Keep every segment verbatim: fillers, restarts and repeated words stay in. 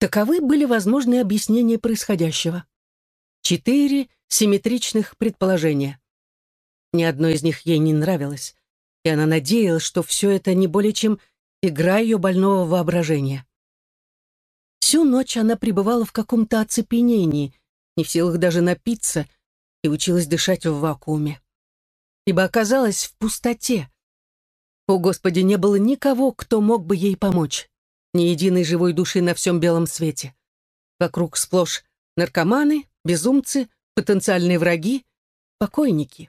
Таковы были возможные объяснения происходящего. Четыре симметричных предположения. Ни одно из них ей не нравилось, и она надеялась, что все это не более чем игра ее больного воображения. Всю ночь она пребывала в каком-то оцепенении, не в силах даже напиться, и училась дышать в вакууме. Ибо оказалась в пустоте. О, Господи, не было никого, кто мог бы ей помочь. Ни единой живой души на всем белом свете. Вокруг сплошь наркоманы, безумцы, потенциальные враги, покойники.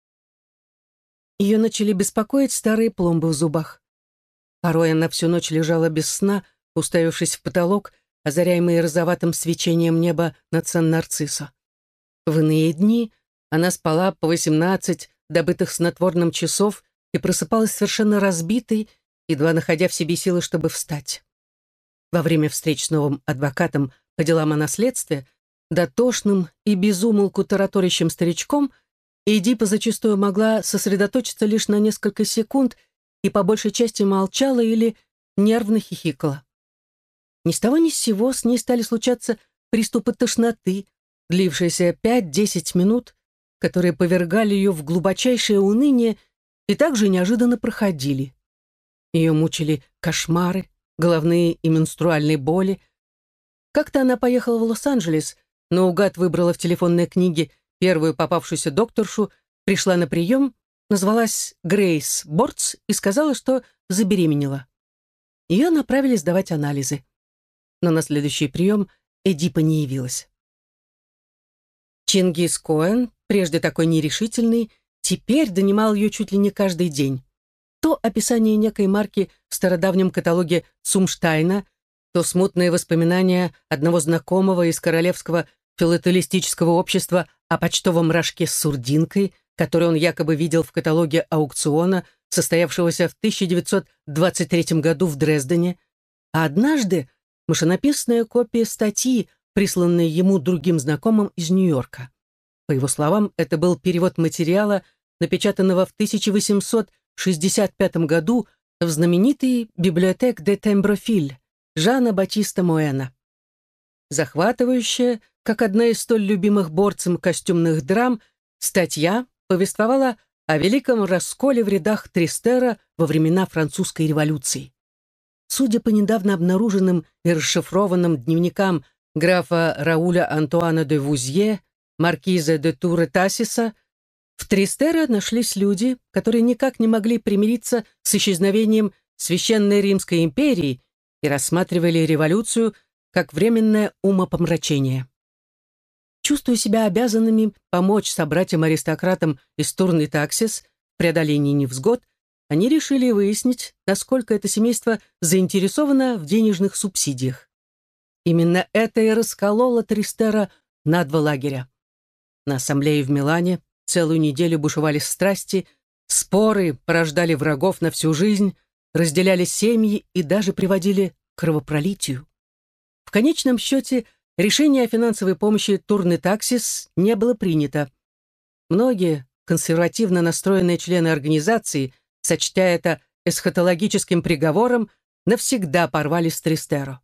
Ее начали беспокоить старые пломбы в зубах. Порой она всю ночь лежала без сна, уставившись в потолок, озаряемый розоватым свечением неба над Сан-Нарциссо. В иные дни она спала по восемнадцать добытых снотворным часов и просыпалась совершенно разбитой, едва находя в себе силы, чтобы встать. Во время встреч с новым адвокатом по делам о наследстве, дотошным и безумолку тараторящим старичком, Эдипа зачастую могла сосредоточиться лишь на несколько секунд и по большей части молчала или нервно хихикала. Ни с того ни с сего с ней стали случаться приступы тошноты, длившиеся пять-десять минут, которые повергали ее в глубочайшее уныние и также неожиданно проходили. Ее мучили кошмары, головные и менструальные боли. Как-то она поехала в Лос-Анджелес, наугад выбрала в телефонной книге первую попавшуюся докторшу, пришла на прием, назвалась Грейс Бортс и сказала, что забеременела. Ее направили сдавать анализы. Но на следующий прием Эдипа не явилась. Чингис Коэн, прежде такой нерешительный, теперь донимал ее чуть ли не каждый день. То описание некой марки в стародавнем каталоге Цумштайна, то смутные воспоминания одного знакомого из Королевского филателистического общества о почтовом рожке с сурдинкой, который он якобы видел в каталоге аукциона, состоявшегося в тысяча девятьсот двадцать третьем году в Дрездене, а однажды машинописная копия статьи, присланной ему другим знакомым из Нью-Йорка. По его словам, это был перевод материала, напечатанного в тысяча восемьсот шестьдесят пятом году в знаменитой «Библиотек де Темброфиль» Жана Батиста Моэна. Захватывающая, как одна из столь любимых борцем костюмных драм, статья повествовала о великом расколе в рядах Тристера во времена французской революции. Судя по недавно обнаруженным и расшифрованным дневникам графа Рауля Антуана де Вузье, маркиза де Туре Тассиса, в Тристеро нашлись люди, которые никак не могли примириться с исчезновением Священной Римской империи и рассматривали революцию как временное умопомрачение. Чувствуя себя обязанными помочь собратьям-аристократам из Турны Таксис в преодолении невзгод, они решили выяснить, насколько это семейство заинтересовано в денежных субсидиях. Именно это и раскололо Тристеро на два лагеря. На ассамблее в Милане целую неделю бушевали страсти, споры порождали врагов на всю жизнь, разделяли семьи и даже приводили к кровопролитию. В конечном счете, решение о финансовой помощи Турны Таксис не было принято. Многие консервативно настроенные члены организации, сочтя это эсхатологическим приговором, навсегда порвали с Тристеро.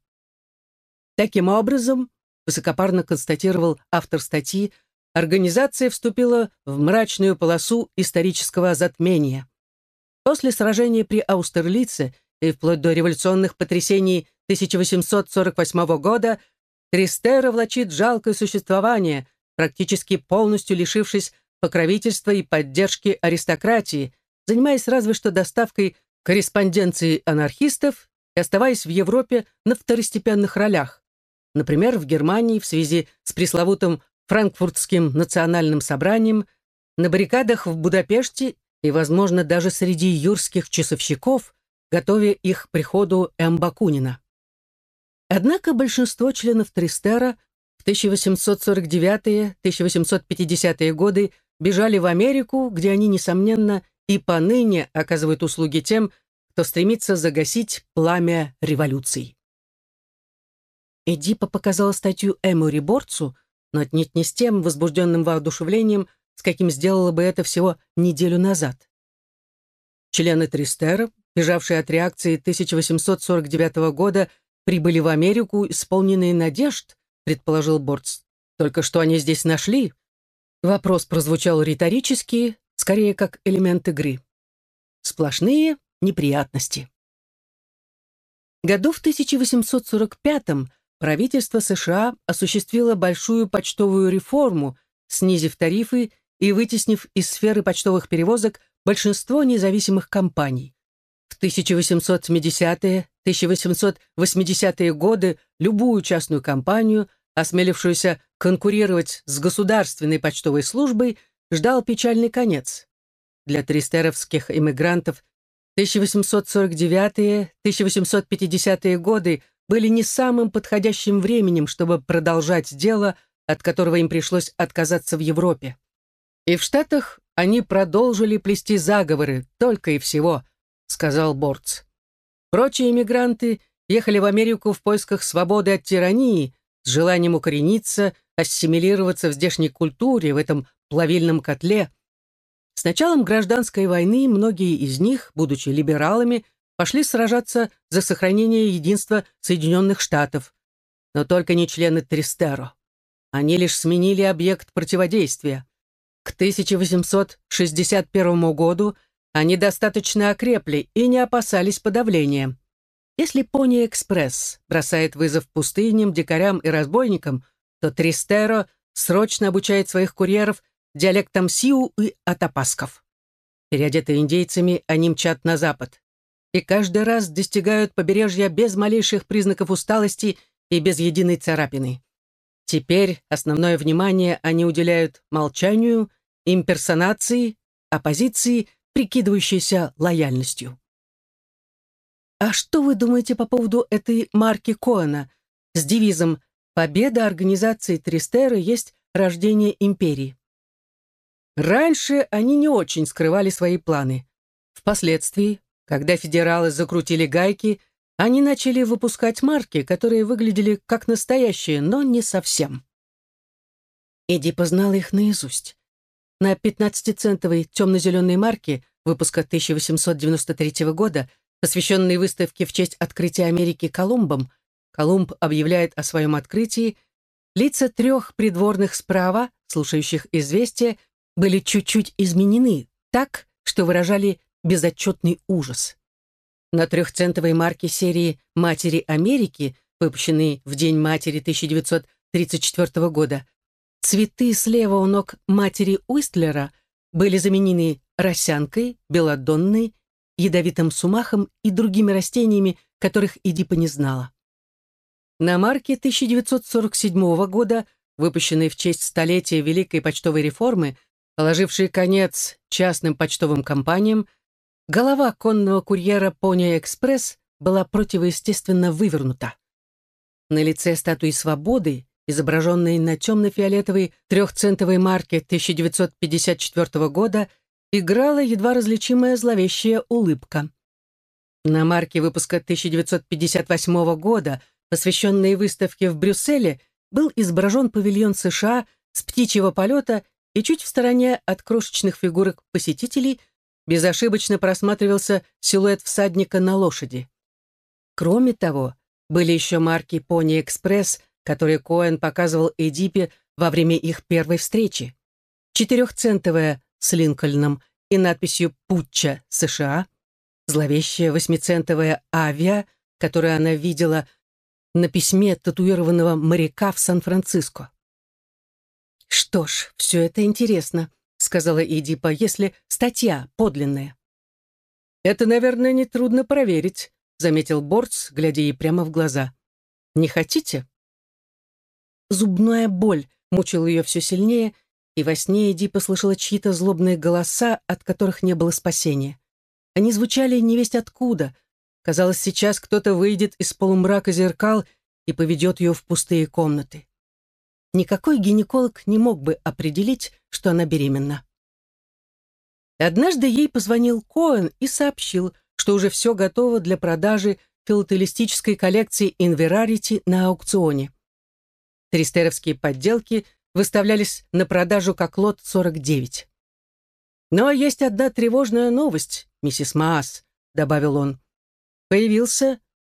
Таким образом, высокопарно констатировал автор статьи, организация вступила в мрачную полосу исторического затмения. После сражения при Аустерлице и вплоть до революционных потрясений тысяча восемьсот сорок восьмого года Тристеро влачит жалкое существование, практически полностью лишившись покровительства и поддержки аристократии, занимаясь разве что доставкой корреспонденции анархистов и оставаясь в Европе на второстепенных ролях, например, в Германии в связи с пресловутым Франкфуртским национальным собранием, на баррикадах в Будапеште и, возможно, даже среди юрских часовщиков, готовя их к приходу Эмбакунина. Однако большинство членов Тристеро в тысяча восемьсот сорок девятые — тысяча восемьсот пятидесятые годы бежали в Америку, где они, несомненно, и поныне оказывают услуги тем, кто стремится загасить пламя революций. Эдипа показала статью Эмори Борцу, но отнюдь не с тем возбужденным воодушевлением, с каким сделала бы это всего неделю назад. Члены Тристеро, бежавшие от реакции тысяча восемьсот сорок девятого года, прибыли в Америку, исполненные надежд, предположил Борц. Только что они здесь нашли? Вопрос прозвучал риторически, скорее как элемент игры. Сплошные неприятности. Году в тысяча восемьсот сорок пятом правительство США осуществило большую почтовую реформу, снизив тарифы и вытеснив из сферы почтовых перевозок большинство независимых компаний. В тысяча восемьсот семидесятые — тысяча восемьсот восьмидесятые годы любую частную компанию, осмелившуюся конкурировать с государственной почтовой службой, ждал печальный конец. Для тристеровских иммигрантов тысяча восемьсот сорок девятые — тысяча восемьсот пятидесятые годы были не самым подходящим временем, чтобы продолжать дело, от которого им пришлось отказаться в Европе. И в Штатах они продолжили плести заговоры, только и всего, сказал Борц. Прочие эмигранты ехали в Америку в поисках свободы от тирании, с желанием укорениться, ассимилироваться в здешней культуре, в этом плавильном котле. С началом гражданской войны многие из них, будучи либералами, пошли сражаться за сохранение единства Соединенных Штатов, но только не члены Тристеро. Они лишь сменили объект противодействия. К тысяча восемьсот шестьдесят первому году они достаточно окрепли и не опасались подавления. Если Пони-экспресс бросает вызов пустыням, дикарям и разбойникам, то Тристеро срочно обучает своих курьеров диалектам сиу и атапасков. Переодетые индейцами, они мчат на запад. И каждый раз достигают побережья без малейших признаков усталости и без единой царапины. Теперь основное внимание они уделяют молчанию, имперсонации, оппозиции, прикидывающейся лояльностью. А что вы думаете по поводу этой марки Коэна с девизом «Победа организации Тристеро есть рождение империи»? Раньше они не очень скрывали свои планы. Впоследствии, когда федералы закрутили гайки, они начали выпускать марки, которые выглядели как настоящие, но не совсем. Эдди познала их наизусть. На пятнадцатицентовой темно-зеленой марке выпуска тысяча восемьсот девяносто третьего года, посвященной выставке в честь открытия Америки Колумбом, Колумб объявляет о своем открытии, лица трех придворных справа, слушающих известия, были чуть-чуть изменены так, что выражали безотчетный ужас. На трехцентовой марке серии «Матери Америки», выпущенной в День матери тысяча девятьсот тридцать четвёртого года, цветы слева у ног матери Уистлера были заменены росянкой, белодонной, ядовитым сумахом и другими растениями, которых Эдипа не знала. На марке тысяча девятьсот сорок седьмого года, выпущенной в честь столетия Великой почтовой реформы, положившей конец частным почтовым компаниям, голова конного курьера Пони-экспресс была противоестественно вывернута. На лице статуи свободы, изображенной на темно-фиолетовой трехцентовой марке тысяча девятьсот пятьдесят четвёртого года, играла едва различимая зловещая улыбка. На марке выпуска тысяча девятьсот пятьдесят восьмого года, посвященной выставке в Брюсселе, был изображен павильон США с птичьего полета, и чуть в стороне от крошечных фигурок посетителей безошибочно просматривался силуэт всадника на лошади. Кроме того, были еще марки Пони-экспресс, которые Коэн показывал Эдипе во время их первой встречи. Четырехцентовая с Линкольном и надписью «Путча, США», зловещая восьмицентовая «Авиа», которую она видела на письме татуированного моряка в Сан-Франциско. «Что ж, все это интересно», — сказала Эдипа, «если статья подлинная». «Это, наверное, нетрудно проверить», — заметил Борц, глядя ей прямо в глаза. «Не хотите?» Зубная боль мучила ее все сильнее, и во сне Эдипа слышала чьи-то злобные голоса, от которых не было спасения. Они звучали невесть откуда. Казалось, сейчас кто-то выйдет из полумрака зеркал и поведет ее в пустые комнаты. Никакой гинеколог не мог бы определить, что она беременна. Однажды ей позвонил Коэн и сообщил, что уже все готово для продажи филателистической коллекции Инверарити на аукционе. Тристеровские подделки выставлялись на продажу как лот сорок девять. «Но есть одна тревожная новость, миссис Маас», — добавил он. «Появился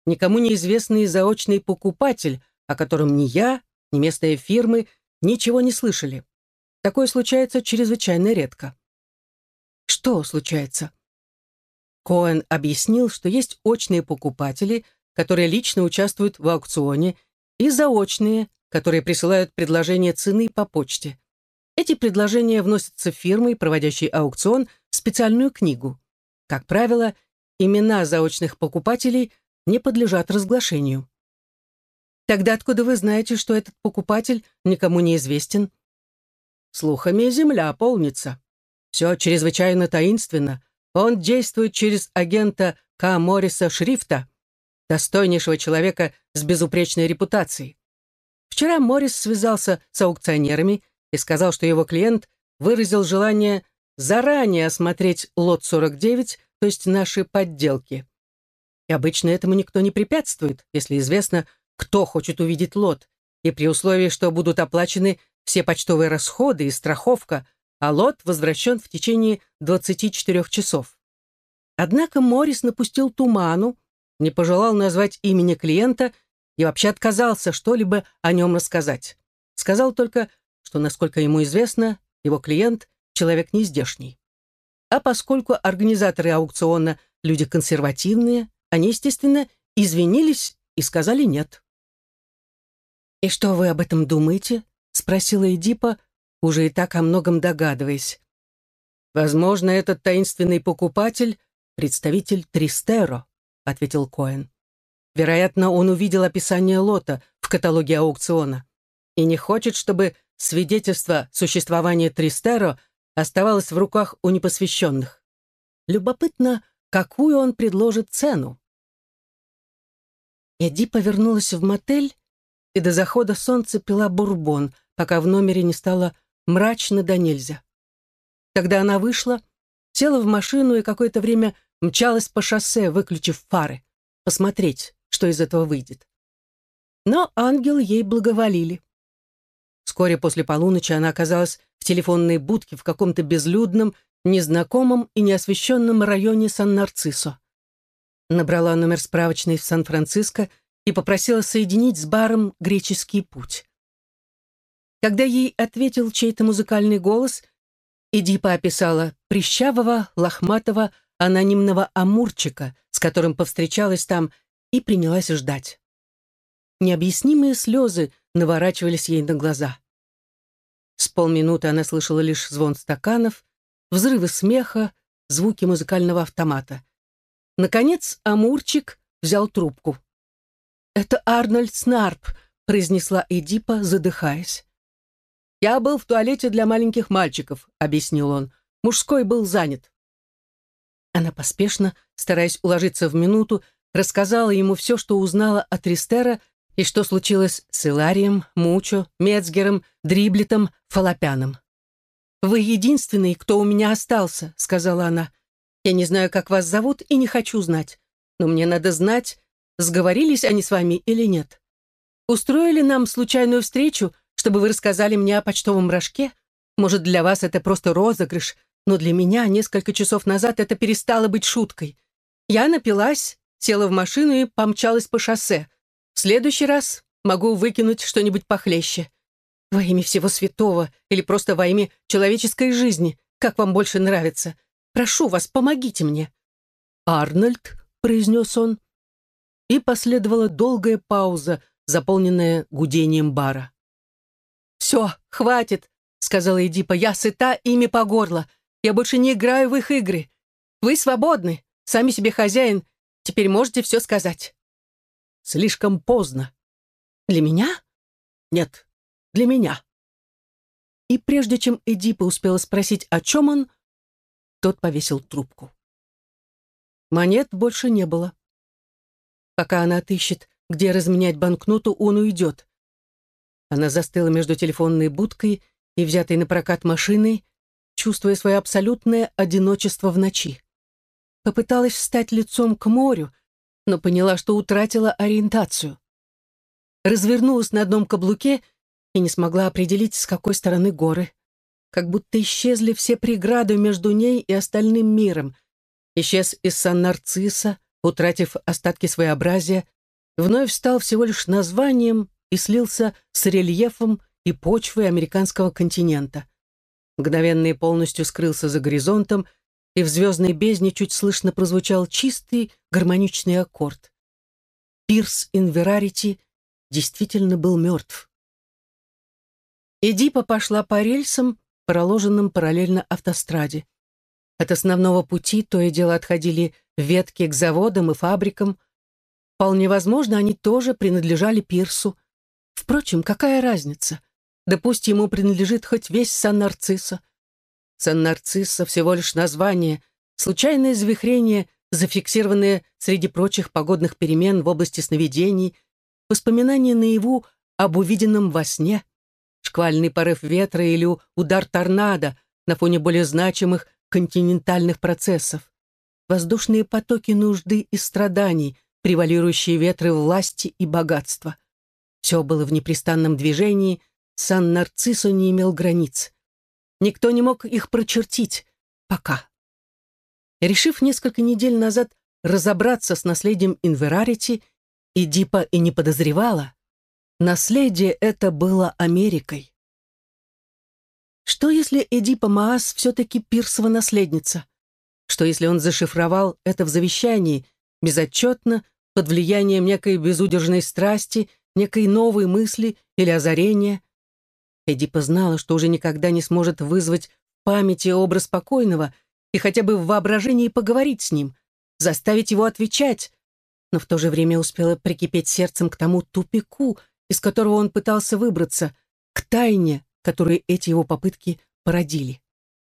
никому неизвестный заочный покупатель, о котором ни я, ни местные фирмы ничего не слышали. Такое случается чрезвычайно редко. Что случается? Коэн объяснил, что есть очные покупатели, которые лично участвуют в аукционе, и заочные, которые присылают предложение цены по почте. Эти предложения вносятся фирмой, проводящей аукцион, в специальную книгу. Как правило, имена заочных покупателей не подлежат разглашению. Тогда откуда вы знаете, что этот покупатель никому не известен? Слухами земля полнится. Все чрезвычайно таинственно. Он действует через агента К. Морриса Шрифта, достойнейшего человека с безупречной репутацией. Вчера Моррис связался с аукционерами и сказал, что его клиент выразил желание заранее осмотреть лот сорок девять, то есть наши подделки. И обычно этому никто не препятствует, если известно, кто хочет увидеть лот, и при условии, что будут оплачены все почтовые расходы и страховка, а лот возвращен в течение двадцати четырёх часов. Однако Моррис напустил туману, не пожелал назвать имени клиента и вообще отказался что-либо о нем рассказать. Сказал только, что, насколько ему известно, его клиент — человек нездешний. А поскольку организаторы аукциона — люди консервативные, они, естественно, извинились и сказали нет. «И что вы об этом думаете?» — спросила Эдипа, уже и так о многом догадываясь. «Возможно, этот таинственный покупатель — представитель Тристеро», — ответил Коэн. «Вероятно, он увидел описание лота в каталоге аукциона и не хочет, чтобы свидетельство существования Тристеро оставалось в руках у непосвященных. Любопытно, какую он предложит цену». Эдипа вернулась в мотель и до захода солнца пила бурбон, пока в номере не стало мрачно да нельзя. Когда она вышла, села в машину и какое-то время мчалась по шоссе, выключив фары, посмотреть, что из этого выйдет. Но ангелы ей благоволили. Вскоре после полуночи она оказалась в телефонной будке в каком-то безлюдном, незнакомом и неосвещенном районе Сан-Нарциссо. Набрала номер справочной в Сан-Франциско и попросила соединить с баром «Греческий путь». Когда ей ответил чей-то музыкальный голос, Эдипа описала прищавого, лохматого, анонимного амурчика, с которым повстречалась там, и принялась ждать. Необъяснимые слезы наворачивались ей на глаза. С полминуты она слышала лишь звон стаканов, взрывы смеха, звуки музыкального автомата. Наконец амурчик взял трубку. «Это Арнольд Снарп», — произнесла Эдипа, задыхаясь. «Я был в туалете для маленьких мальчиков», — объяснил он. «Мужской был занят». Она поспешно, стараясь уложиться в минуту, рассказала ему все, что узнала от Тристера и что случилось с Иларием, Мучо, Мецгером, Дриблетом, Фалопяном. «Вы единственный, кто у меня остался», — сказала она. «Я не знаю, как вас зовут, и не хочу знать. Но мне надо знать, сговорились они с вами или нет. Устроили нам случайную встречу, чтобы вы рассказали мне о почтовом рожке? Может, для вас это просто розыгрыш, но для меня несколько часов назад это перестало быть шуткой. Я напилась, села в машину и помчалась по шоссе. В следующий раз могу выкинуть что-нибудь похлеще. Во имя всего святого или просто во имя человеческой жизни, как вам больше нравится. Прошу вас, помогите мне». «Арнольд», — произнес он. И последовала долгая пауза, заполненная гудением бара. «Все, хватит», — сказала Эдипа, — «я сыта ими по горло. Я больше не играю в их игры. Вы свободны, сами себе хозяин. Теперь можете все сказать». «Слишком поздно». «Для меня?» «Нет, для меня». И прежде чем Эдипа успела спросить, о чем он, тот повесил трубку. Монет больше не было. Пока она отыщет, где разменять банкноту, он уйдет. Она застыла между телефонной будкой и взятой на прокат машиной, чувствуя свое абсолютное одиночество в ночи. Попыталась встать лицом к морю, но поняла, что утратила ориентацию. Развернулась на одном каблуке и не смогла определить, с какой стороны горы. Как будто исчезли все преграды между ней и остальным миром. Исчез из Сан-Нарцисса, утратив остатки своеобразия, вновь стал всего лишь названием и слился с рельефом и почвой американского континента. Мгновенно и полностью скрылся за горизонтом, и в звездной бездне чуть слышно прозвучал чистый гармоничный аккорд. Пирс Инверарити действительно был мертв. Эдипа пошла по рельсам, проложенным параллельно автостраде. От основного пути то и дело отходили ветки к заводам и фабрикам. Вполне возможно, они тоже принадлежали Пирсу. Впрочем, какая разница? Да пусть ему принадлежит хоть весь Сан-Нарцисо. Сан-Нарциссо всего лишь название, случайное завихрение, зафиксированное среди прочих погодных перемен в области сновидений, воспоминания наяву об увиденном во сне, шквальный порыв ветра или удар торнадо на фоне более значимых континентальных процессов, воздушные потоки нужды и страданий, превалирующие ветры власти и богатства. Все было в непрестанном движении, Сан-Нарциссо не имел границ. Никто не мог их прочертить. Пока. Решив несколько недель назад разобраться с наследием Инверарити, Эдипа и не подозревала. Наследие это было Америкой. Что если Эдипа Маас все-таки Пирсова наследница? Что если он зашифровал это в завещании, безотчетно, под влиянием некой безудержной страсти, некой новой мысли или озарения? Эдипа знала, что уже никогда не сможет вызвать в памяти образ покойного и хотя бы в воображении поговорить с ним, заставить его отвечать, но в то же время успела прикипеть сердцем к тому тупику, из которого он пытался выбраться, к тайне, которую эти его попытки породили.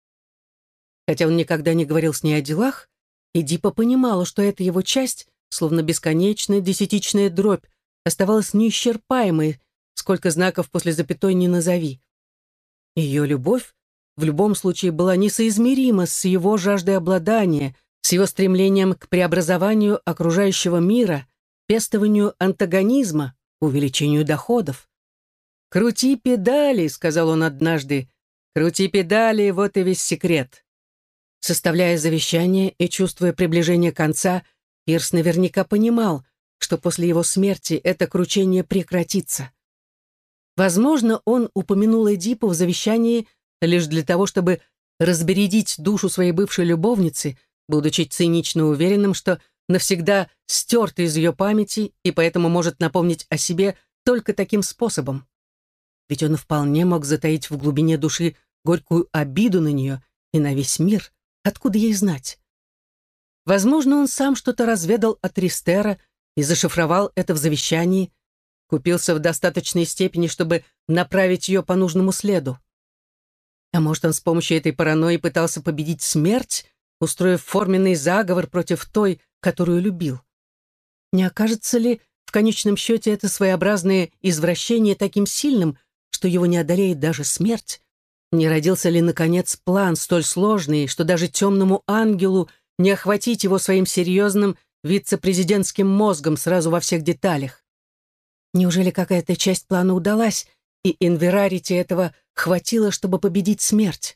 Хотя он никогда не говорил с ней о делах, Эдипа понимала, что эта его часть, словно бесконечная десятичная дробь, оставалась неисчерпаемой, сколько знаков после запятой не назови. Ее любовь в любом случае была несоизмерима с его жаждой обладания, с его стремлением к преобразованию окружающего мира, пестованию антагонизма, увеличению доходов. «Крути педали», — сказал он однажды, — «крути педали, вот и весь секрет». Составляя завещание и чувствуя приближение конца, Пирс наверняка понимал, что после его смерти это кручение прекратится. Возможно, он упомянул Эдипу в завещании лишь для того, чтобы разбередить душу своей бывшей любовницы, будучи цинично уверенным, что навсегда стерт из ее памяти и поэтому может напомнить о себе только таким способом. Ведь он вполне мог затаить в глубине души горькую обиду на нее и на весь мир. Откуда ей знать? Возможно, он сам что-то разведал от Тристера и зашифровал это в завещании, купился в достаточной степени, чтобы направить ее по нужному следу. А может, он с помощью этой паранойи пытался победить смерть, устроив форменный заговор против той, которую любил? Не окажется ли в конечном счете это своеобразное извращение таким сильным, что его не одолеет даже смерть? Не родился ли, наконец, план столь сложный, что даже темному ангелу не охватить его своим серьезным вице-президентским мозгом сразу во всех деталях? Неужели какая-то часть плана удалась, и Инверарити этого хватило, чтобы победить смерть?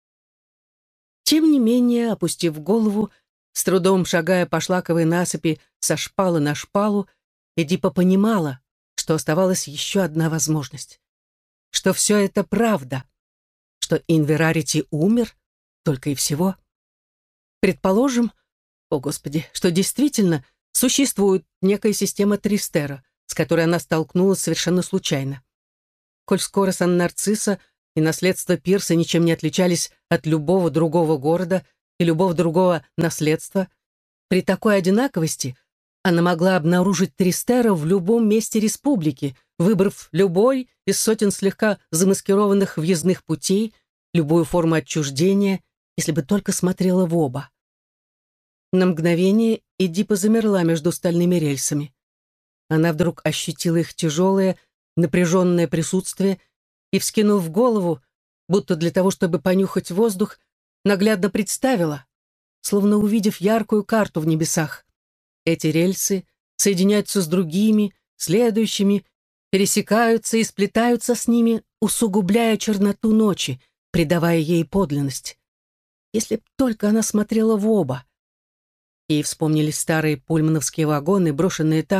Тем не менее, опустив голову, с трудом шагая по шлаковой насыпи со шпалы на шпалу, Эдипа понимала, что оставалась еще одна возможность. Что все это правда. Что Инверарити умер, только и всего. Предположим, о Господи, что действительно существует некая система Тристера, с которой она столкнулась совершенно случайно. Коль скоро Сан-Нарциссо и наследство Пирса ничем не отличались от любого другого города и любого другого наследства, при такой одинаковости она могла обнаружить Тристера в любом месте республики, выбрав любой из сотен слегка замаскированных въездных путей, любую форму отчуждения, если бы только смотрела в оба. На мгновение Эдипа замерла между стальными рельсами. Она вдруг ощутила их тяжелое, напряженное присутствие и, вскинув голову, будто для того, чтобы понюхать воздух, наглядно представила, словно увидев яркую карту в небесах. Эти рельсы соединяются с другими, следующими, пересекаются и сплетаются с ними, усугубляя черноту ночи, придавая ей подлинность. Если б только она смотрела в оба. Ей вспомнились старые пульмановские вагоны, брошенные там,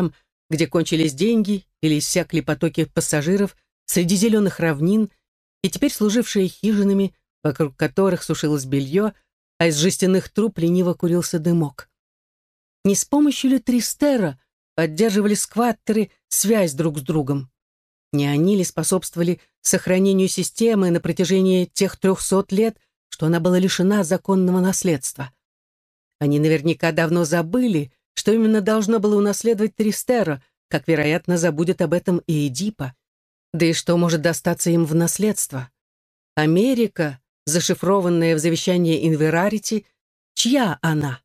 где кончились деньги или иссякли потоки пассажиров, среди зеленых равнин, и теперь служившие хижинами, вокруг которых сушилось белье, а из жестяных труб лениво курился дымок. Не с помощью ли Тристера поддерживали скваттеры связь друг с другом? Не они ли способствовали сохранению системы на протяжении тех трехсот лет, что она была лишена законного наследства? Они наверняка давно забыли, что именно должно было унаследовать Тристера, как, вероятно, забудет об этом и Эдипа. Да и что может достаться им в наследство? Америка, зашифрованная в завещании Инверарити, чья она?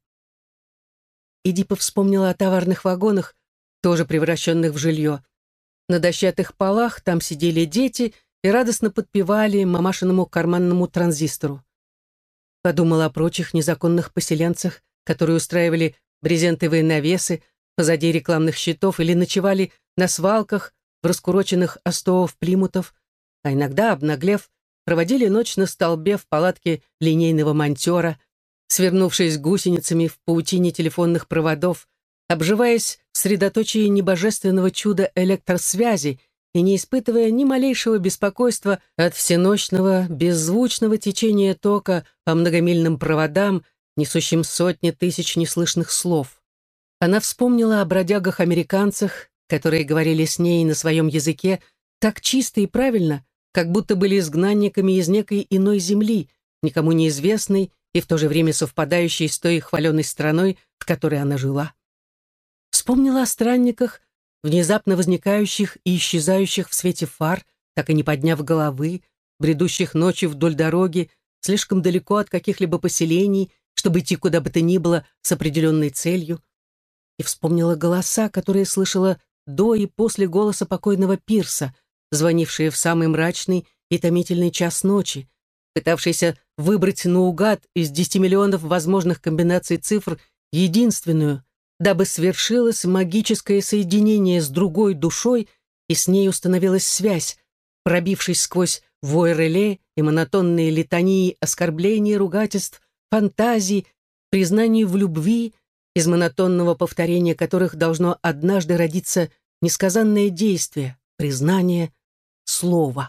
Эдипа вспомнила о товарных вагонах, тоже превращенных в жилье. На дощатых полах там сидели дети и радостно подпевали мамашиному карманному транзистору. Подумала о прочих незаконных поселенцах, которые устраивали брезентовые навесы позади рекламных щитов или ночевали на свалках в раскуроченных остовов плимутов, а иногда, обнаглев, проводили ночь на столбе в палатке линейного монтера, свернувшись гусеницами в паутине телефонных проводов, обживаясь в средоточии небожественного чуда электросвязи и не испытывая ни малейшего беспокойства от всенощного, беззвучного течения тока по многомильным проводам, несущим сотни тысяч неслышных слов. Она вспомнила о бродягах-американцах, которые говорили с ней на своем языке так чисто и правильно, как будто были изгнанниками из некой иной земли, никому неизвестной и в то же время совпадающей с той хваленой страной, в которой она жила. Вспомнила о странниках, внезапно возникающих и исчезающих в свете фар, так и не подняв головы, бредущих ночью вдоль дороги, слишком далеко от каких-либо поселений, чтобы идти куда бы то ни было с определенной целью. И вспомнила голоса, которые слышала до и после голоса покойного Пирса, звонившие в самый мрачный и томительный час ночи, пытавшиеся выбрать наугад из десяти миллионов возможных комбинаций цифр единственную, дабы свершилось магическое соединение с другой душой и с ней установилась связь, пробившись сквозь вой реле и монотонные литании оскорблений, ругательств, фантазий, признаний в любви, из монотонного повторения которых должно однажды родиться несказанное действие, признание, слово.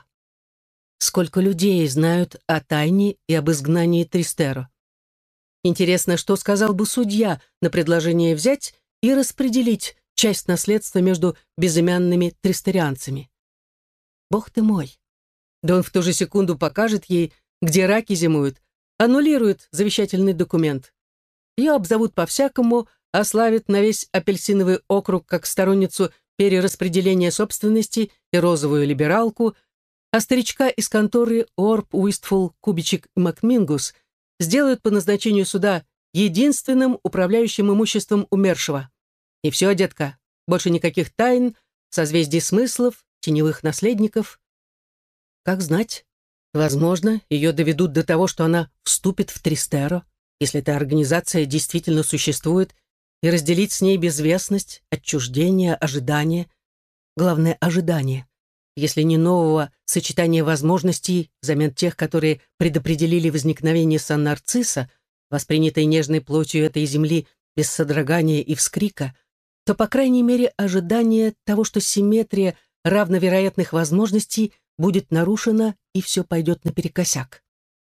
Сколько людей знают о тайне и об изгнании Тристеро? Интересно, что сказал бы судья на предложение взять и распределить часть наследства между безымянными тристерианцами? Бог ты мой! Да он в ту же секунду покажет ей, где раки зимуют, аннулирует завещательный документ. Ее обзовут по-всякому, ославят на весь апельсиновый округ как сторонницу перераспределения собственности и розовую либералку, а старичка из конторы Орп, Уистфул, Кубичек и Макмингус сделают по назначению суда единственным управляющим имуществом умершего. И все, детка, больше никаких тайн, созвездий смыслов, теневых наследников. Как знать, возможно, ее доведут до того, что она вступит в Тристеро, если эта организация действительно существует, и разделить с ней безвестность, отчуждение, ожидание. Главное — ожидание. Если не нового сочетания возможностей взамен тех, которые предопределили возникновение Сан-Нарцисса, воспринятой нежной плотью этой земли без содрогания и вскрика, то, по крайней мере, ожидание того, что симметрия равновероятных возможностей будет нарушена и все пойдет наперекосяк.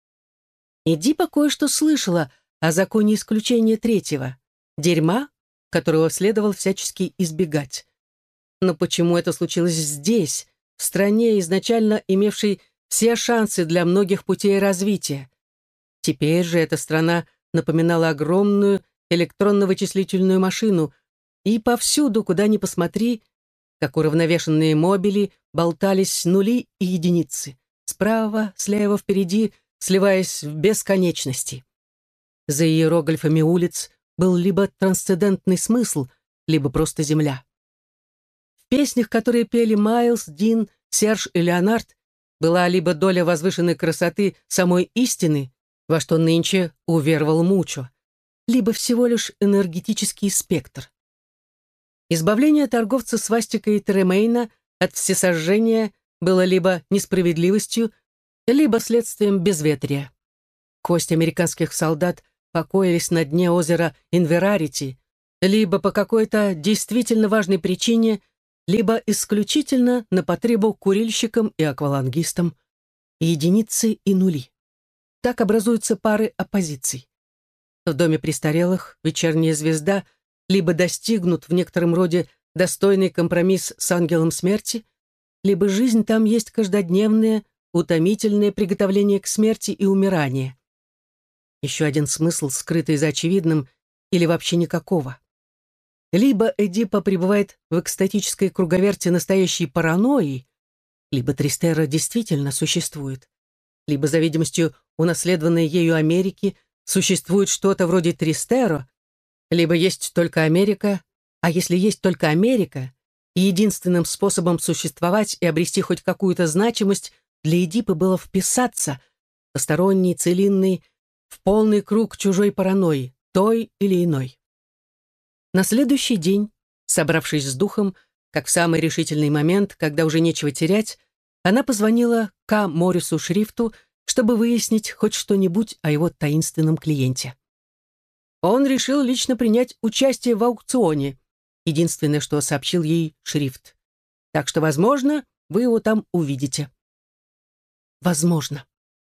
Эдипа кое-что слышала о законе исключения третьего, дерьма, которого следовало всячески избегать. Но почему это случилось здесь, в стране, изначально имевшей все шансы для многих путей развития? Теперь же эта страна напоминала огромную электронно-вычислительную машину, и повсюду, куда ни посмотри, как уравновешенные мобили, болтались нули и единицы, справа, слева, впереди, сливаясь в бесконечности. За иероглифами улиц был либо трансцендентный смысл, либо просто земля. В песнях, которые пели Майлз, Дин, Серж и Леонард, была либо доля возвышенной красоты самой истины, во что нынче уверовал Мучо, либо всего лишь энергетический спектр. Избавление торговца свастикой Теремейна от всесожжения было либо несправедливостью, либо следствием безветрия. Кости американских солдат покоились на дне озера Инверарити, либо по какой-то действительно важной причине, либо исключительно на потребу курильщикам и аквалангистам, единицы и нули. Так образуются пары оппозиций. В доме престарелых вечерняя звезда либо достигнут в некотором роде достойный компромисс с ангелом смерти, либо жизнь там есть каждодневное, утомительное приготовление к смерти и умиранию. Еще один смысл, скрытый за очевидным, или вообще никакого. Либо Эдипа пребывает в экстатической круговерти настоящей паранойи, либо Тристера действительно существует, либо, за видимостью унаследованной ею Америки, существует что-то вроде Тристеро, либо есть только Америка, а если есть только Америка, и единственным способом существовать и обрести хоть какую-то значимость для Эдипа было вписаться, посторонний, целинный, в полный круг чужой паранойи, той или иной. На следующий день, собравшись с духом, как в самый решительный момент, когда уже нечего терять, она позвонила К. Моррису Шрифту, чтобы выяснить хоть что-нибудь о его таинственном клиенте. Он решил лично принять участие в аукционе, единственное, что сообщил ей Шрифт. Так что, возможно, вы его там увидите. Возможно.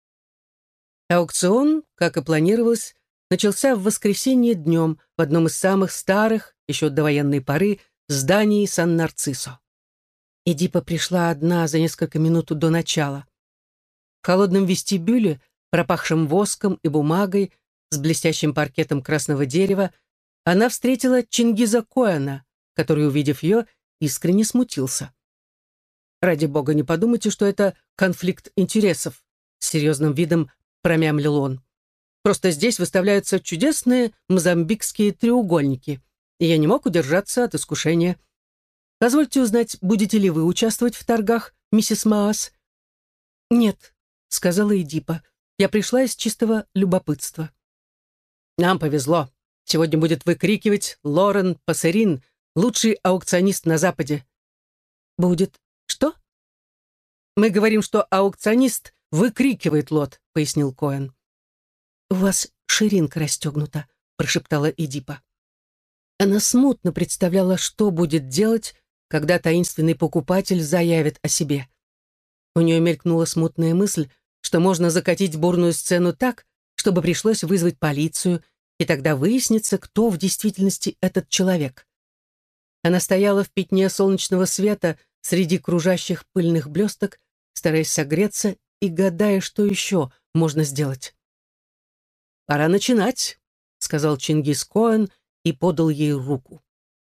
Аукцион, как и планировалось, начался в воскресенье днем в одном из самых старых, еще до военной поры, зданий Сан-Нарциссо. Эдипа пришла одна за несколько минут до начала. В холодном вестибюле, пропахшем воском и бумагой, с блестящим паркетом красного дерева, она встретила Чингиза Коэна, который, увидев ее, искренне смутился. «Ради бога, не подумайте, что это конфликт интересов», с серьезным видом промямлил он. «Просто здесь выставляются чудесные мозамбикские треугольники, и я не мог удержаться от искушения. Позвольте узнать, будете ли вы участвовать в торгах, миссис Маас?» «Нет», — сказала Эдипа, — «я пришла из чистого любопытства». «Нам повезло. Сегодня будет выкрикивать Лорен Пассерин, лучший аукционист на Западе». «Будет что?» «Мы говорим, что аукционист выкрикивает лот», — пояснил Коэн. «У вас ширинка расстегнута», — прошептала Эдипа. Она смутно представляла, что будет делать, когда таинственный покупатель заявит о себе. У нее мелькнула смутная мысль, что можно закатить бурную сцену так, чтобы пришлось вызвать полицию, и тогда выяснится, кто в действительности этот человек. Она стояла в пятне солнечного света среди кружащих пыльных блесток, стараясь согреться и гадая, что еще можно сделать. «Пора начинать», — сказал Чингис Коэн и подал ей руку.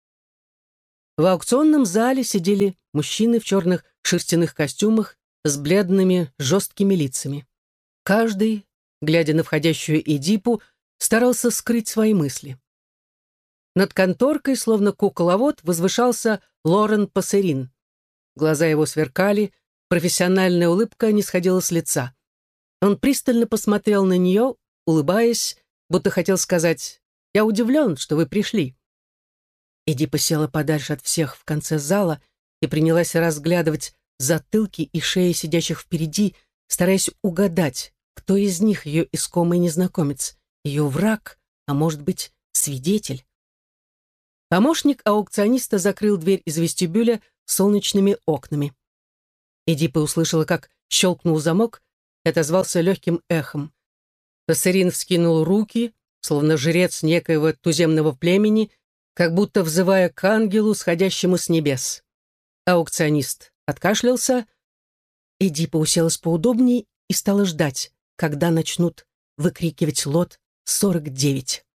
В аукционном зале сидели мужчины в черных шерстяных костюмах с бледными, жесткими лицами. Каждый, глядя на входящую Эдипу, старался скрыть свои мысли. Над конторкой, словно кукловод, возвышался Лорен Пассерин. Глаза его сверкали, профессиональная улыбка не сходила с лица. Он пристально посмотрел на нее, улыбаясь, будто хотел сказать: «Я удивлен, что вы пришли». Эдипа села подальше от всех в конце зала и принялась разглядывать затылки и шеи сидящих впереди, стараясь угадать, кто из них ее искомый незнакомец, ее враг, а может быть, свидетель. Помощник аукциониста закрыл дверь из вестибюля солнечными окнами. Эдипа услышала, как щелкнул замок и отозвался легким эхом. Пассерин вскинул руки, словно жрец некоего туземного племени, как будто взывая к ангелу, сходящему с небес. Аукционист откашлялся. Эдипа уселась поудобнее и стала ждать, когда начнут выкрикивать лот сорок девять.